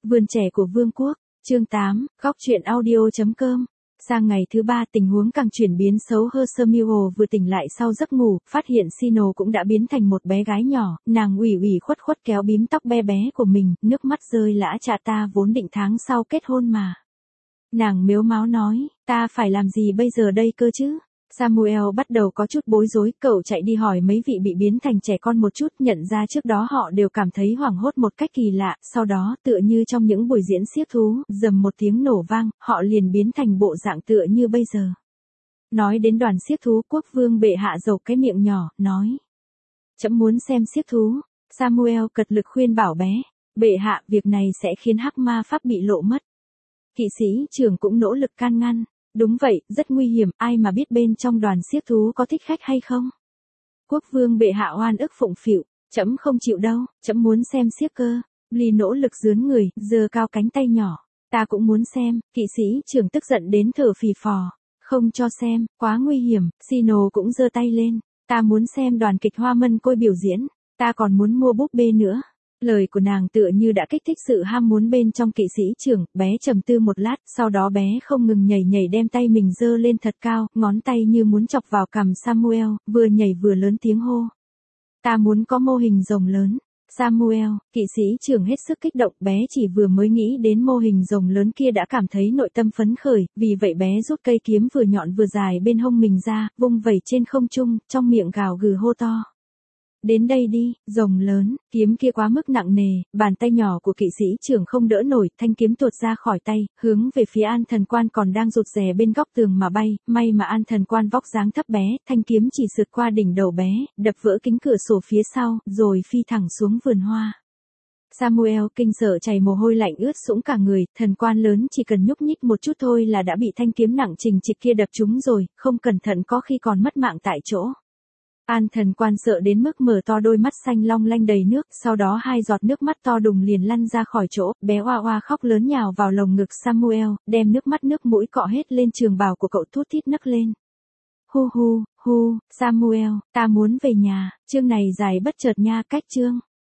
Vườn trẻ của Vương quốc, chương 8, góc truyện audio.com. Sang ngày thứ 3 tình huống càng chuyển biến xấu hơn. Hermione vừa tỉnh lại sau giấc ngủ, phát hiện Sino cũng đã biến thành một bé gái nhỏ, nàng ủy khuất kéo bím tóc bé bé của mình, nước mắt rơi lã chã, ta vốn định tháng sau kết hôn mà. Nàng mếu máo nói, ta phải làm gì bây giờ đây cơ chứ? Samuel bắt đầu có chút bối rối, cậu chạy đi hỏi mấy vị bị biến thành trẻ con một chút, nhận ra trước đó họ đều cảm thấy hoảng hốt một cách kỳ lạ, sau đó tựa như trong những buổi diễn xiếc thú, rầm một tiếng nổ vang, họ liền biến thành bộ dạng tựa như bây giờ. Nói đến đoàn xiếc thú, quốc vương bệ hạ dầu cái miệng nhỏ, nói. Trẫm muốn xem xiếc thú. Samuel cật lực khuyên bảo bé, bệ hạ, việc này sẽ khiến hắc ma pháp bị lộ mất. Kỵ sĩ trưởng cũng nỗ lực can ngăn. Đúng vậy, rất nguy hiểm, ai mà biết bên trong đoàn xiếc thú có thích khách hay không? Quốc vương bệ hạ oan ức phụng phịu, trẫm không chịu đâu, trẫm muốn xem xiếc cơ. Ly nỗ lực dướn người, giơ cao cánh tay nhỏ, ta cũng muốn xem. Kỵ sĩ trưởng tức giận đến thở phì phò, không cho xem, quá nguy hiểm. Sino cũng giơ tay lên, ta muốn xem đoàn kịch Hoa Mân Côi biểu diễn, ta còn muốn mua búp bê nữa. Lời của nàng tựa như đã kích thích sự ham muốn bên trong kỵ sĩ trưởng, bé trầm tư một lát, sau đó bé không ngừng nhảy đem tay mình giơ lên thật cao, ngón tay như muốn chọc vào cằm Samuel, vừa nhảy vừa lớn tiếng hô. Ta muốn có mô hình rồng lớn. Samuel, kỵ sĩ trưởng hết sức kích động, bé chỉ vừa mới nghĩ đến mô hình rồng lớn kia đã cảm thấy nội tâm phấn khởi, vì vậy bé rút cây kiếm vừa nhọn vừa dài bên hông mình ra, vung vẩy trên không trung, trong miệng gào gừ hô to. Đến đây đi, rồng lớn, kiếm kia quá mức nặng nề, bàn tay nhỏ của kỵ sĩ trưởng không đỡ nổi, thanh kiếm tuột ra khỏi tay, hướng về phía An Thần Quan còn đang rụt rè bên góc tường mà bay, may mà An Thần Quan vóc dáng thấp bé, thanh kiếm chỉ sượt qua đỉnh đầu bé, đập vỡ kính cửa sổ phía sau, rồi phi thẳng xuống vườn hoa. Samuel kinh sợ chảy mồ hôi lạnh ướt sũng cả người, thần quan lớn chỉ cần nhúc nhích một chút thôi là đã bị thanh kiếm nặng trình trịch kia đập trúng rồi, không cẩn thận có khi còn mất mạng tại chỗ. An Thần Quan sợ đến mức mở to đôi mắt xanh long lanh đầy nước, sau đó 2 giọt nước mắt to đùng liền lăn ra khỏi chỗ, bé oa oa khóc lớn nhào vào lồng ngực Samuel, đem nước mắt nước mũi cọ hết lên trường bào của cậu, thút thít nấc lên. Hu, Samuel, ta muốn về nhà. Chương này dài bất chợt nha, cách chương.